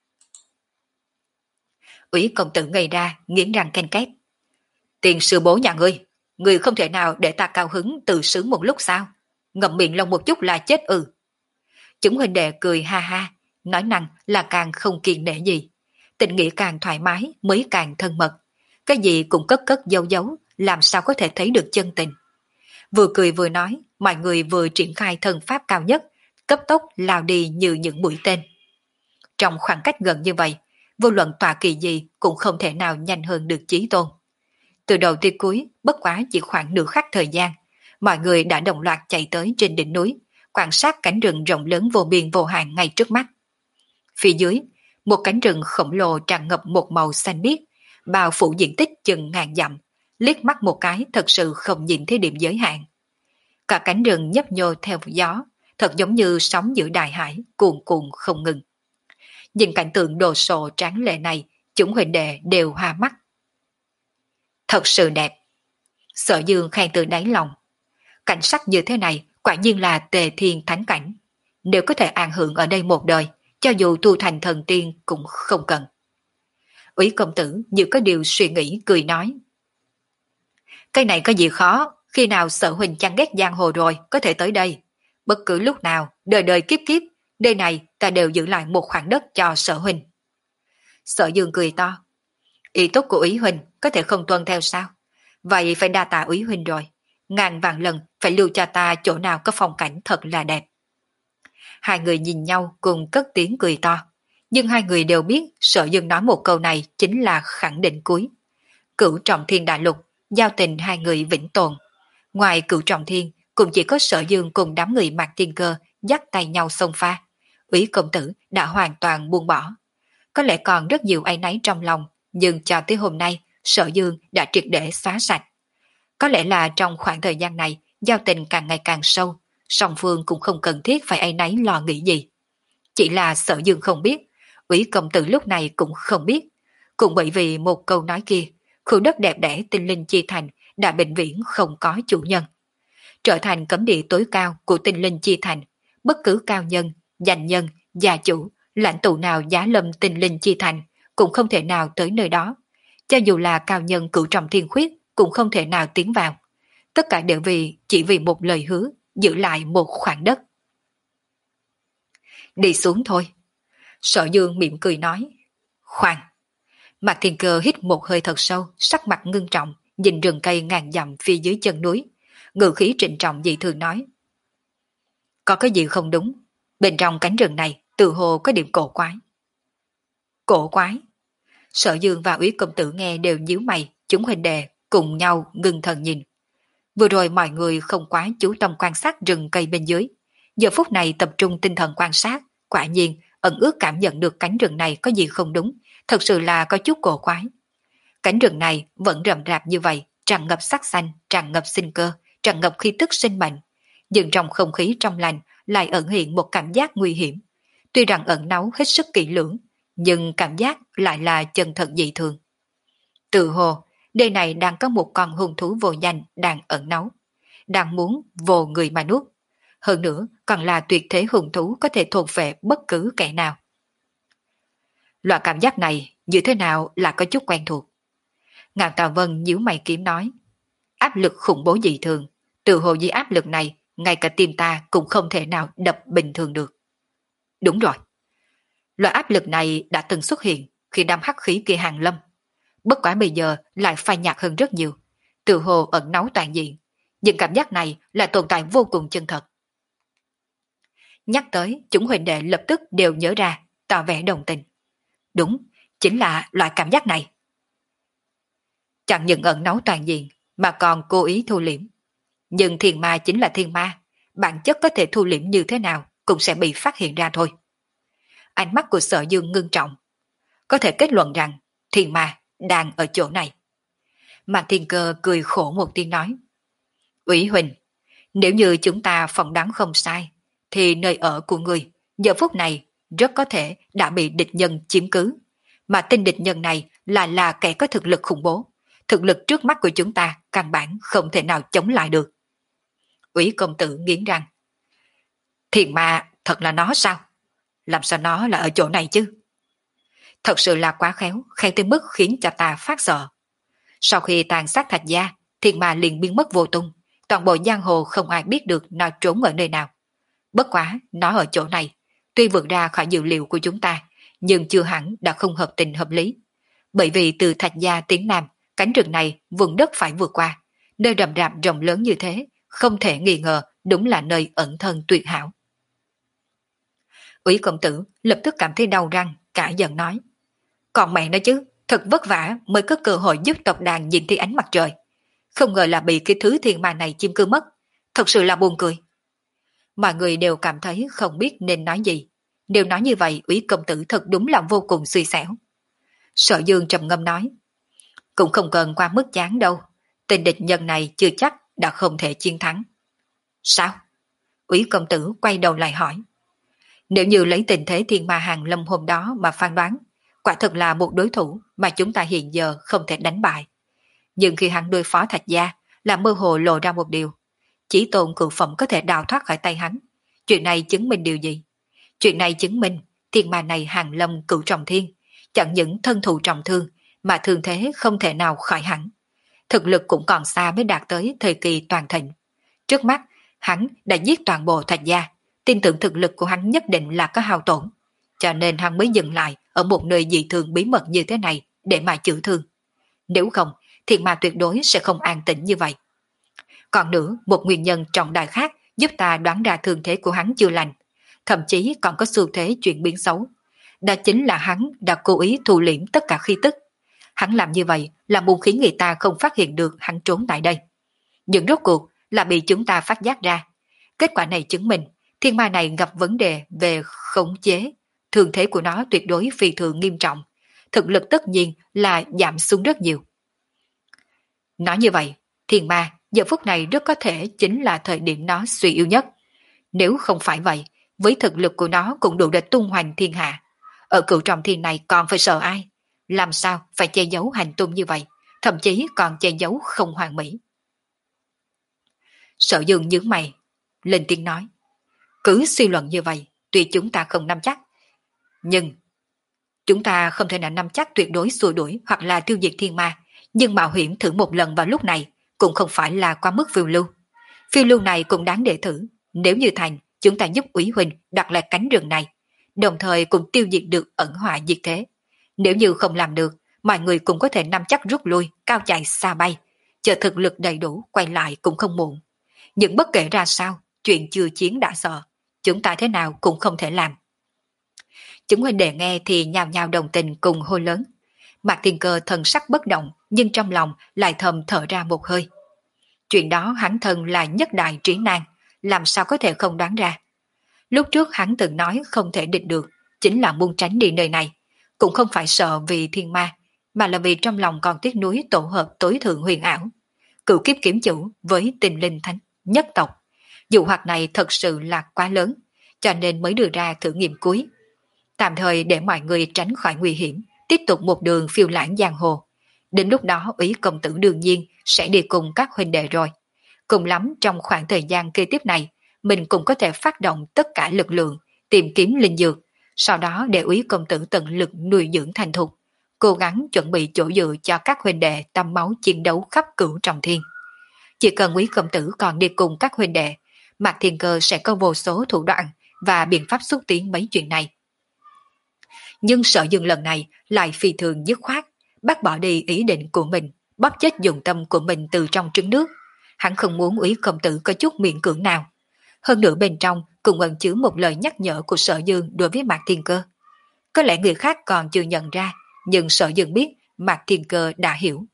Úy công tử ngây ra, nghiến răng ken két. Tiền sư bố nhà ngươi, ngươi không thể nào để ta cao hứng tự sướng một lúc sao? Ngậm miệng lông một chút là chết ư. Chúng huynh đệ cười ha ha, nói năng là càng không kiên nể gì. Tình nghĩa càng thoải mái mới càng thân mật. Cái gì cũng cất cất giấu giấu, làm sao có thể thấy được chân tình. Vừa cười vừa nói, mọi người vừa triển khai thần pháp cao nhất, cấp tốc lao đi như những mũi tên. Trong khoảng cách gần như vậy, vô luận tọa kỳ gì cũng không thể nào nhanh hơn được Chí Tôn. Từ đầu tới cuối, bất quá chỉ khoảng nửa khắc thời gian, mọi người đã đồng loạt chạy tới trên đỉnh núi, quan sát cánh rừng rộng lớn vô biên vô hạn ngay trước mắt. Phía dưới, một cánh rừng khổng lồ tràn ngập một màu xanh biếc, bao phủ diện tích chừng ngàn dặm, liếc mắt một cái thật sự không nhìn thấy điểm giới hạn. Cả cánh rừng nhấp nhô theo gió, thật giống như sóng giữa đại hải, cuồn cuộn không ngừng. Nhìn cảnh tượng đồ sộ tráng lệ này, chúng huynh đệ đều hoa mắt. Thật sự đẹp. Sở Dương khen từ đáy lòng. Cảnh sắc như thế này quả nhiên là tề thiên thánh cảnh. nếu có thể an hưởng ở đây một đời, cho dù tu thành thần tiên cũng không cần. Úy công tử như có điều suy nghĩ cười nói. Cái này có gì khó, khi nào Sở huynh chán ghét giang hồ rồi có thể tới đây. Bất cứ lúc nào, đời đời kiếp kiếp, nơi này ta đều giữ lại một khoảng đất cho Sở huynh. Sở Dương cười to. Ý tốt của Úy huynh có thể không tuân theo sao? Vậy phải đa tạ Úy huynh rồi. Ngàn vạn lần phải lưu cho ta chỗ nào có phong cảnh thật là đẹp. Hai người nhìn nhau cùng cất tiếng cười to. Nhưng hai người đều biết Sở Dương nói một câu này chính là khẳng định cuối. Cửu Trọng Thiên đại lục, giao tình hai người vĩnh tồn. Ngoài Cửu Trọng Thiên, cũng chỉ có Sở Dương cùng đám người Mạc Thiên Cơ dắt tay nhau xông pha. Úy công tử đã hoàn toàn buông bỏ. Có lẽ còn rất nhiều áy náy trong lòng, nhưng cho tới hôm nay, Sở Dương đã triệt để xóa sạch. Có lẽ là trong khoảng thời gian này, giao tình càng ngày càng sâu, song phương cũng không cần thiết phải áy náy lo nghĩ gì. Chỉ là Sở Dương không biết, Úy công tử lúc này cũng không biết. Cũng bởi vì một câu nói kia, khu đất đẹp đẽ Tinh Linh Chi Thành đã bệnh viễn không có chủ nhân. Trở thành cấm địa tối cao của Tinh Linh Chi Thành, bất cứ cao nhân, danh nhân, gia chủ, lãnh tụ nào giá lâm Tinh Linh Chi Thành cũng không thể nào tới nơi đó. Cho dù là cao nhân Cửu Trọng Thiên Khuyết cũng không thể nào tiến vào. Tất cả đều vì chỉ vì một lời hứa, giữ lại một khoảng đất. Đi xuống thôi. Sở Dương mỉm cười nói. Khoan. Mạc Thiên Cơ hít một hơi thật sâu, sắc mặt ngưng trọng, nhìn rừng cây ngàn dặm phía dưới chân núi. Ngự khí trịnh trọng dị thường nói. Có cái gì không đúng? Bên trong cánh rừng này tự hồ có điểm cổ quái. Cổ quái? Sở Dương và Úy công tử nghe đều nhíu mày, chúng huynh đệ cùng nhau ngưng thần nhìn. Vừa rồi mọi người không quá chú tâm quan sát rừng cây bên dưới. Giờ phút này tập trung tinh thần quan sát, quả nhiên ẩn ước cảm nhận được cánh rừng này có gì không đúng, thật sự là có chút cổ quái. Cánh rừng này vẫn rậm rạp như vậy, tràn ngập sắc xanh, tràn ngập sinh cơ, tràn ngập khí tức sinh mệnh. Nhưng trong không khí trong lành lại ẩn hiện một cảm giác nguy hiểm. Tuy rằng ẩn náu hết sức kỹ lưỡng, nhưng cảm giác lại là chân thật dị thường. Tự hồ, nơi này đang có một con hung thú vô danh đang ẩn náu, đang muốn vồ người mà nuốt. Hơn nữa, còn là tuyệt thế hung thú có thể thôn phệ bất cứ kẻ nào. Loại cảm giác này như thế nào là có chút quen thuộc. Ngạn Tào Vân nhíu mày kiếm nói. Áp lực khủng bố dị thường, tự hồ với áp lực này, ngay cả tim ta cũng không thể nào đập bình thường được. Đúng rồi. Loại áp lực này đã từng xuất hiện khi đám hắc khí kia hàng lâm. Bất quá bây giờ lại phai nhạt hơn rất nhiều, tự hồ ẩn náu toàn diện. Nhưng cảm giác này là tồn tại vô cùng chân thật. Nhắc tới, chúng huynh đệ lập tức đều nhớ ra, tỏ vẻ đồng tình. Đúng, chính là loại cảm giác này. Chẳng những ẩn náu toàn diện, mà còn cố ý thu liễm. Nhưng thiên ma chính là thiên ma, bản chất có thể thu liễm như thế nào cũng sẽ bị phát hiện ra thôi. Ánh mắt của Sở Dương ngưng trọng. Có thể kết luận rằng thiên ma đang ở chỗ này. Mạc Thiên Cơ cười khổ một tiếng nói. Úy huynh, nếu như chúng ta phỏng đoán không sai, thì nơi ở của người giờ phút này rất có thể đã bị địch nhân chiếm cứ. Mà tên địch nhân này là là kẻ có thực lực khủng bố. Thực lực trước mắt của chúng ta căn bản không thể nào chống lại được. Úy công tử nghiến răng. Thiền ma thật là nó sao? Làm sao nó là ở chỗ này chứ? Thật sự là quá khéo, khéo tới mức khiến cho ta phát sợ. Sau khi tàn sát Thạch Gia, thiền ma liền biến mất vô tung. Toàn bộ giang hồ không ai biết được nó trốn ở nơi nào. Bất quá, nó ở chỗ này, tuy vượt ra khỏi dữ liệu của chúng ta, nhưng chưa hẳn đã không hợp tình hợp lý. Bởi vì từ Thạch Gia tiến Nam, cánh rừng này vùng đất phải vượt qua, nơi rậm rạp rộng lớn như thế, không thể nghi ngờ đúng là nơi ẩn thân tuyệt hảo. Úy công tử lập tức cảm thấy đau răng, cả giận nói. Còn mẹ nói chứ, thật vất vả mới có cơ hội giúp tộc đàn nhìn thấy ánh mặt trời. Không ngờ là bị cái thứ thiên ma này chiếm cứ mất, thật sự là buồn cười. Mọi người đều cảm thấy không biết nên nói gì. Đều nói như vậy, Úy công tử thật đúng là vô cùng suy xẻo. Sở Dương trầm ngâm nói. Cũng không cần qua mức chán đâu. Tên địch nhân này chưa chắc đã không thể chiến thắng. Sao? Úy công tử quay đầu lại hỏi. Nếu như lấy tình thế thiên ma hàng lâm hôm đó mà phán đoán, quả thật là một đối thủ mà chúng ta hiện giờ không thể đánh bại. Nhưng khi hắn đối phó Thạch Gia là mơ hồ lộ ra một điều. Chỉ tôn cự phẩm có thể đào thoát khỏi tay hắn. Chuyện này chứng minh điều gì? Chuyện này chứng minh thiên ma này hàng lâm cửu trọng thiên, chẳng những thân thụ trọng thương mà thương thế không thể nào khỏi hẳn. Thực lực cũng còn xa mới đạt tới thời kỳ toàn thịnh. Trước mắt, hắn đã giết toàn bộ Thạch gia, tin tưởng thực lực của hắn nhất định là có hao tổn, cho nên hắn mới dừng lại ở một nơi dị thường bí mật như thế này để mà chữa thương. Nếu không, thiên ma tuyệt đối sẽ không an tĩnh như vậy. Còn nữa, một nguyên nhân trọng đại khác giúp ta đoán ra thương thế của hắn chưa lành, thậm chí còn có xu thế chuyển biến xấu. Đó chính là hắn đã cố ý thu liễm tất cả khí tức. Hắn làm như vậy là muốn khiến người ta không phát hiện được hắn trốn tại đây. Nhưng rốt cuộc là bị chúng ta phát giác ra. Kết quả này chứng minh thiên ma này gặp vấn đề về khống chế. Thương thế của nó tuyệt đối phi thường nghiêm trọng. Thực lực tất nhiên là giảm xuống rất nhiều. Nói như vậy, thiên ma giờ phút này rất có thể chính là thời điểm nó suy yếu nhất. Nếu không phải vậy, với thực lực của nó cũng đủ để tung hoành thiên hạ. Ở cửu trọng thiên này còn phải sợ ai? Làm sao phải che giấu hành tung như vậy, thậm chí còn che giấu không hoàn mỹ. Sở Dương nhướng mày, lên tiếng nói. Cứ suy luận như vậy, tuy chúng ta không nắm chắc, nhưng chúng ta không thể nào nắm chắc tuyệt đối xua đuổi hoặc là tiêu diệt thiên ma, nhưng mạo hiểm thử một lần vào lúc này cũng không phải là quá mức phiêu lưu. Phiêu lưu này cũng đáng để thử, nếu như thành, chúng ta giúp Úy Huynh đặt lại cánh rừng này, đồng thời cũng tiêu diệt được ẩn họa diệt thế. Nếu như không làm được, mọi người cũng có thể nắm chắc rút lui, cao chạy xa bay, chờ thực lực đầy đủ quay lại cũng không muộn. Nhưng bất kể ra sao, chuyện chưa chiến đã sợ, chúng ta thế nào cũng không thể làm. Chúng huynh đệ nghe thì nhào nhào đồng tình cùng hô lớn. Mạc Thiên Cơ thần sắc bất động, nhưng trong lòng lại thầm thở ra một hơi. Chuyện đó hắn thân là nhất đại trí nan, làm sao có thể không đoán ra. Lúc trước hắn từng nói không thể địch được, chính là muốn tránh đi nơi này. Cũng không phải sợ vì thiên ma, mà là vì trong lòng còn tiếc nuối tổ hợp tối thượng huyền ảo. Cửu kiếp kiếm chủ với tình linh thánh nhất tộc. Dụ hoạt này thật sự là quá lớn, cho nên mới đưa ra thử nghiệm cuối. Tạm thời để mọi người tránh khỏi nguy hiểm, tiếp tục một đường phiêu lãng giang hồ. Đến lúc đó Úy công tử đương nhiên sẽ đi cùng các huynh đệ rồi. Cùng lắm trong khoảng thời gian kế tiếp này, mình cũng có thể phát động tất cả lực lượng, tìm kiếm linh dược, sau đó để Úy công tử tận lực nuôi dưỡng thành thục, cố gắng chuẩn bị chỗ dựa cho các huynh đệ tâm máu chiến đấu khắp cửu trọng thiên. Chỉ cần Úy công tử còn đi cùng các huynh đệ, Mạc Thiên Cơ sẽ có vô số thủ đoạn và biện pháp xúc tiến mấy chuyện này. Nhưng Sở Dương lần này lại phi thường dứt khoát, bác bỏ đi ý định của mình, bóp chết dụng tâm của mình từ trong trứng nước. Hắn không muốn Úy công tử có chút miễn cưỡng nào. Hơn nữa bên trong cũng ẩn chứa một lời nhắc nhở của Sở Dương đối với Mạc Thiên Cơ. Có lẽ người khác còn chưa nhận ra, nhưng Sở Dương biết Mạc Thiên Cơ đã hiểu.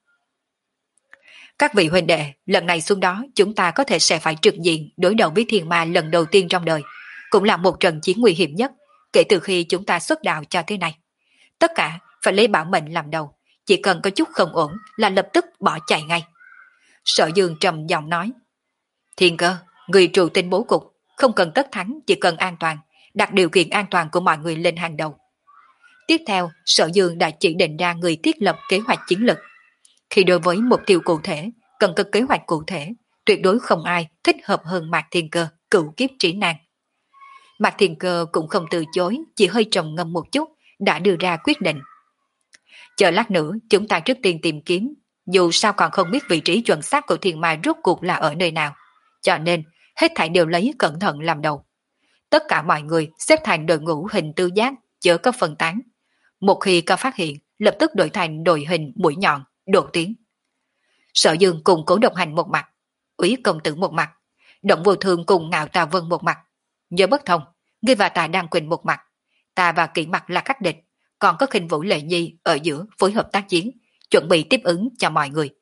Các vị huynh đệ, lần này xuống đó chúng ta có thể sẽ phải trực diện đối đầu với thiên ma lần đầu tiên trong đời, cũng là một trận chiến nguy hiểm nhất kể từ khi chúng ta xuất đạo cho thế này. Tất cả phải lấy bảo mệnh làm đầu, chỉ cần có chút không ổn là lập tức bỏ chạy ngay. Sở Dương trầm giọng nói. Thiên Cơ, người trụ tinh bố cục, không cần tất thắng, chỉ cần an toàn, đặt điều kiện an toàn của mọi người lên hàng đầu. Tiếp theo, Sở Dương đã chỉ định ra người thiết lập kế hoạch chiến lược. Khi đối với mục tiêu cụ thể, cần có kế hoạch cụ thể, tuyệt đối không ai thích hợp hơn Mạc Thiên Cơ, cửu kiếp trí nan. Mạc Thiên Cơ cũng không từ chối, chỉ hơi trầm ngâm một chút, đã đưa ra quyết định. Chờ lát nữa, chúng ta trước tiên tìm kiếm, dù sao còn không biết vị trí chuẩn xác của thiên ma rốt cuộc là ở nơi nào, cho nên hết thảy đều lấy cẩn thận làm đầu. Tất cả mọi người xếp thành đội ngũ hình tứ giác, chớ có phân tán. Một khi có phát hiện, lập tức đổi thành đội hình mũi nhọn, đột tiến. Sở Dương cùng Cố Độc Hành một mặt, Úy công tử một mặt, Động Vô Thường cùng Ngạo Tà Vân một mặt. Nhớ bất thông, ngươi và ta đang quỳnh một mặt, ta và Kỷ Mặt là khách địch, còn có Khinh Vũ Lệ Nhi ở giữa phối hợp tác chiến, chuẩn bị tiếp ứng cho mọi người.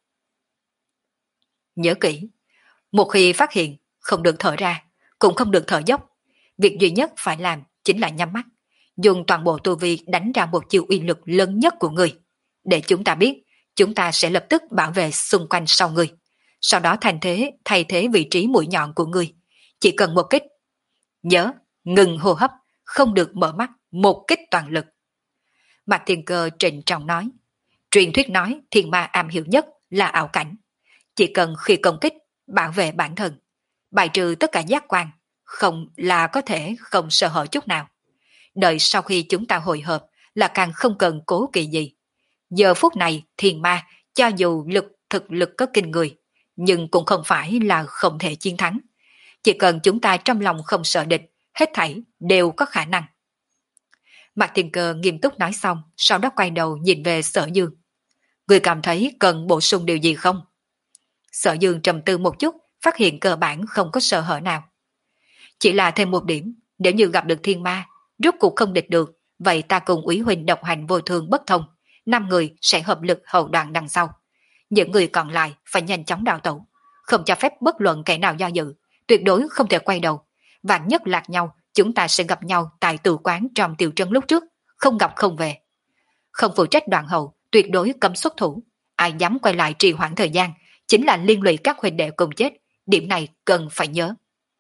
Nhớ kỹ, một khi phát hiện, không được thở ra, cũng không được thở dốc. Việc duy nhất phải làm chính là nhắm mắt, dùng toàn bộ tu vi đánh ra một chiêu uy lực lớn nhất của người, để chúng ta biết, chúng ta sẽ lập tức bảo vệ xung quanh sau người, sau đó thành thế thay thế vị trí mũi nhọn của người. Chỉ cần một kích. Nhớ, ngừng hô hấp, không được mở mắt, một kích toàn lực. Mạc Thiên Cơ trịnh trọng nói. Truyền thuyết nói thiên ma am hiểu nhất là ảo cảnh. Chỉ cần khi công kích, bảo vệ bản thân, bài trừ tất cả giác quan, không là có thể không sơ hở chút nào. Đợi sau khi chúng ta hội hợp là càng không cần cố kỵ gì. Giờ phút này thiền ma cho dù lực thực lực có kinh người, nhưng cũng không phải là không thể chiến thắng. Chỉ cần chúng ta trong lòng không sợ địch, hết thảy đều có khả năng. Mạc Thiên Cơ nghiêm túc nói xong, sau đó quay đầu nhìn về Sở Dương. Người cảm thấy cần bổ sung điều gì không? Sở Dương trầm tư một chút, phát hiện cơ bản không có sơ hở nào. Chỉ là thêm một điểm, nếu như gặp được thiên ma, rốt cuộc không địch được, vậy ta cùng úy huynh độc hành vô thường bất thông, năm người sẽ hợp lực hậu đoạn đằng sau. Những người còn lại phải nhanh chóng đào tẩu, không cho phép bất luận kẻ nào do dự, tuyệt đối không thể quay đầu. Vạn nhất lạc nhau, chúng ta sẽ gặp nhau tại tử quán trong tiểu trấn lúc trước, không gặp không về. Không phụ trách đoạn hậu, tuyệt đối cấm xuất thủ. Ai dám quay lại trì hoãn thời gian, chính là liên lụy các huynh đệ cùng chết. Điểm này cần phải nhớ.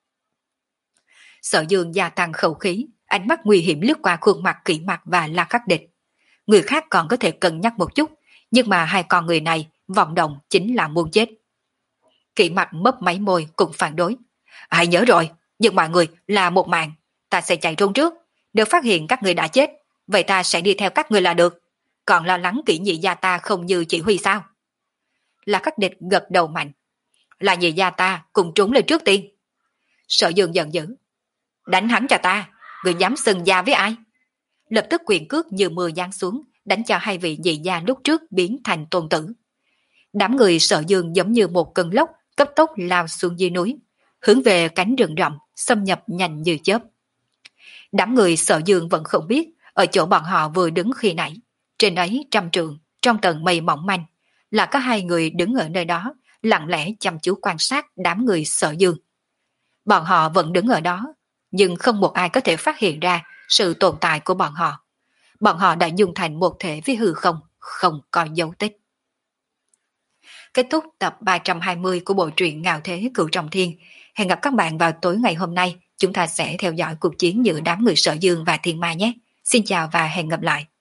Sở Dương gia tăng khẩu khí, ánh mắt nguy hiểm lướt qua khuôn mặt Kỷ Mặc và La Khắc Địch. Người khác còn có thể cân nhắc một chút, nhưng mà hai con người này vọng động chính là muốn chết. Kỷ Mặc mấp máy môi cũng phản đối. Hãy nhớ rồi, nhưng mọi người là một mạng, ta sẽ chạy trốn trước. Nếu phát hiện các người đã chết, vậy ta sẽ đi theo các người là được. Còn lo lắng Kỷ nhị gia ta không như chỉ huy sao? La Khắc Địch gật đầu mạnh. Là nhị gia ta cùng trốn lên trước tiên. Sở Dương giận dữ. Đánh hắn cho ta, người dám xưng gia với ai? Lập tức quyền cước như mưa giáng xuống, đánh cho hai vị nhị gia lúc trước biến thành tôn tử. Đám người Sở Dương giống như một cơn lốc cấp tốc lao xuống dưới núi, hướng về cánh rừng rậm xâm nhập nhanh như chớp. Đám người Sở Dương vẫn không biết ở chỗ bọn họ vừa đứng khi nãy, trên ấy trăm trượng trong tầng mây mỏng manh là có hai người đứng ở nơi đó lặng lẽ chăm chú quan sát đám người Sở Dương. Bọn họ vẫn đứng ở đó, nhưng không một ai có thể phát hiện ra sự tồn tại của bọn họ. Bọn họ đã dùng thành một thể với hư không, không có dấu tích. Kết thúc tập ba trăm hai mươi của bộ truyện Ngạo Thế Cửu Trọng Thiên. Hẹn gặp các bạn vào tối ngày hôm nay. Chúng ta sẽ theo dõi cuộc chiến giữa đám người Sở Dương và Thiên Ma nhé. Xin chào và hẹn gặp lại.